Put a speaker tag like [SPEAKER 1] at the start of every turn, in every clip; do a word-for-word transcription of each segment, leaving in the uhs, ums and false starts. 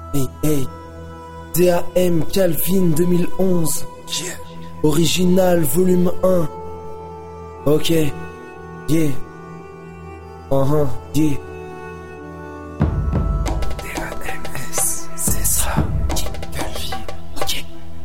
[SPEAKER 1] Hey, hey. D A M Calvin deux mille onze.
[SPEAKER 2] Yeah.
[SPEAKER 1] Original volume un. Ok. Yeah. Uh-huh. Yeah.
[SPEAKER 2] D A M S. C'est ça. Calvin. Ok.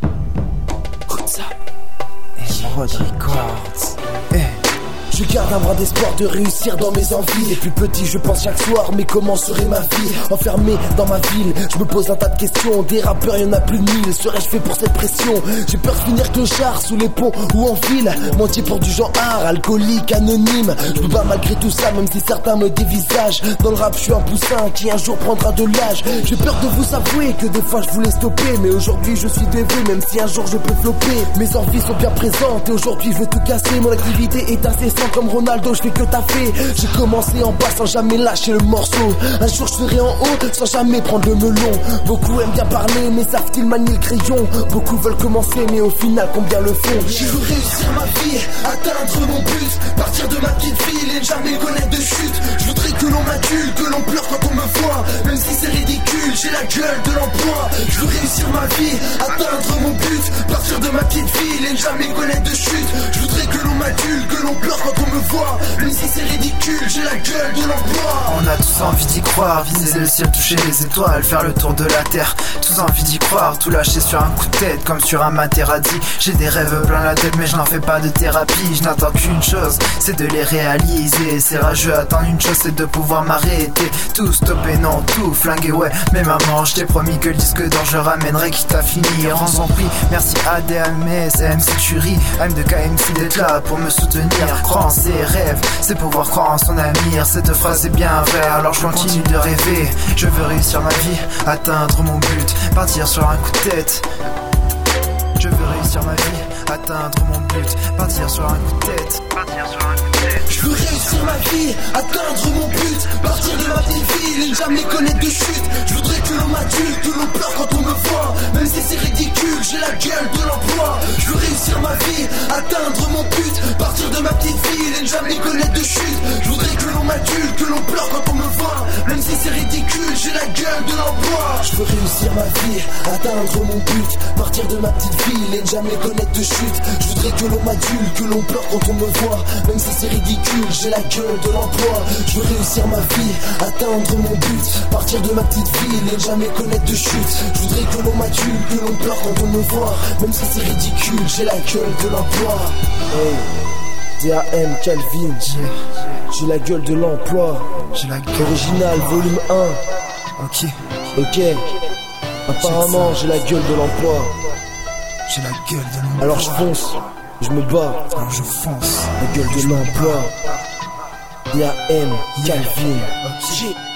[SPEAKER 2] Écoute ça. Emerald Records. Eh.
[SPEAKER 1] Je garde un brin d'espoir de réussir dans mes envies. Les plus petits je pense chaque soir, mais comment serait ma vie enfermé dans ma ville? Je me pose un tas de questions. Des rappeurs y'en a plus de mille. Serais-je fait pour cette pression? J'ai peur de finir clochard sous les ponts ou en file. Mentir pour du genre art, alcoolique, anonyme. Je peux pas malgré tout ça, même si certains me dévisagent. Dans le rap je suis un poussin qui un jour prendra de l'âge. J'ai peur de vous avouer que des fois je voulais stopper, mais aujourd'hui je suis dévoué, même si un jour je peux flopper. Mes envies sont bien présentes et aujourd'hui je veux tout casser. Mon activité est incessante comme Ronaldo, je fais que taffer. J'ai commencé en bas sans jamais lâcher le morceau. Un jour je serai en haut sans jamais prendre le melon. Beaucoup aiment bien parler mais savent-ils manier le crayon? Beaucoup veulent commencer mais au final combien le font? Je veux réussir ma vie, atteindre mon but, partir de ma petite ville et ne jamais connaître de chute. Je voudrais que l'on m'adule, que l'on pleure quand on me voit, même si c'est ridicule, j'ai la gueule de l'emploi. Je veux réussir ma vie, atteindre mon but, partir de ma petite ville et ne jamais connaître de chute. Je voudrais que l'on m'adule, que l'on pleure quand on me voit, même si c'est ridicule, j'ai la gueule de l'emploi.
[SPEAKER 2] On a tous envie d'y croire, viser le ciel, toucher les étoiles, faire le tour de la terre. Tous envie d'y croire, tout lâcher sur un coup de tête, comme sur un Materazzi. J'ai des rêves plein la tête, mais je n'en fais pas de thérapie. Je n'attends qu'une chose, c'est de les réaliser. C'est rageux, attendre une chose, c'est de pouvoir m'arrêter. Tout stopper, non, tout flinguer, ouais. Mais maman, je t'ai promis que le disque d'or je ramènerai, quitte à finir en son prix. Merci à D A M S, M C Tuerie, M de K M C d'être là pour me soutenir. Croire en ses rêves, c'est pouvoir croire en son avenir. Cette phrase est bien vraie, alors je continue de rêver. Je veux réussir ma vie, atteindre mon but, partir sur un coup de tête. Je veux réussir ma vie, atteindre mon but, partir sur un coup de tête. Partir sur un coup de tête.
[SPEAKER 1] Je veux réussir ma vie, atteindre mon but, partir de ma petite ville et ne jamais connaître de chute. Je voudrais que l'on m'adule, que l'on pleure quand on me voit, même si c'est ridicule, j'ai la gueule de l'emploi. Je veux réussir ma vie, atteindre mon but, partir de ma petite ville et ne jamais connaître de chute. Je voudrais que l'on m'adule, que l'on pleure quand on me voit, même si c'est ridicule, j'ai la gueule de l'emploi. Je veux réussir ma vie, atteindre mon but, partir de ma petite ville et ne jamais connaître de chute. Je voudrais que l'on m'adule, que l'on pleure quand on me voit, même si c'est ridicule, j'ai la gueule de l'emploi. Je veux réussir ma vie, atteindre mon but, partir de ma petite ville et ne jamais connaître de chute. Je voudrais que l'on m'adule, que l'on pleure quand on me voit, même si c'est ridicule, j'ai la gueule de l'emploi. Hey, D A M Calvin, j'ai la gueule de l'emploi.
[SPEAKER 2] J'ai la gueule.
[SPEAKER 1] Original volume un.
[SPEAKER 2] Ok.
[SPEAKER 1] Ok. Apparemment j'ai la gueule de l'emploi.
[SPEAKER 2] J'ai la gueule de l'emploi.
[SPEAKER 1] Alors je fonce, je me bats.
[SPEAKER 2] Alors je fonce.
[SPEAKER 1] La gueule de l'emploi. D A M Calvin.
[SPEAKER 2] Ok.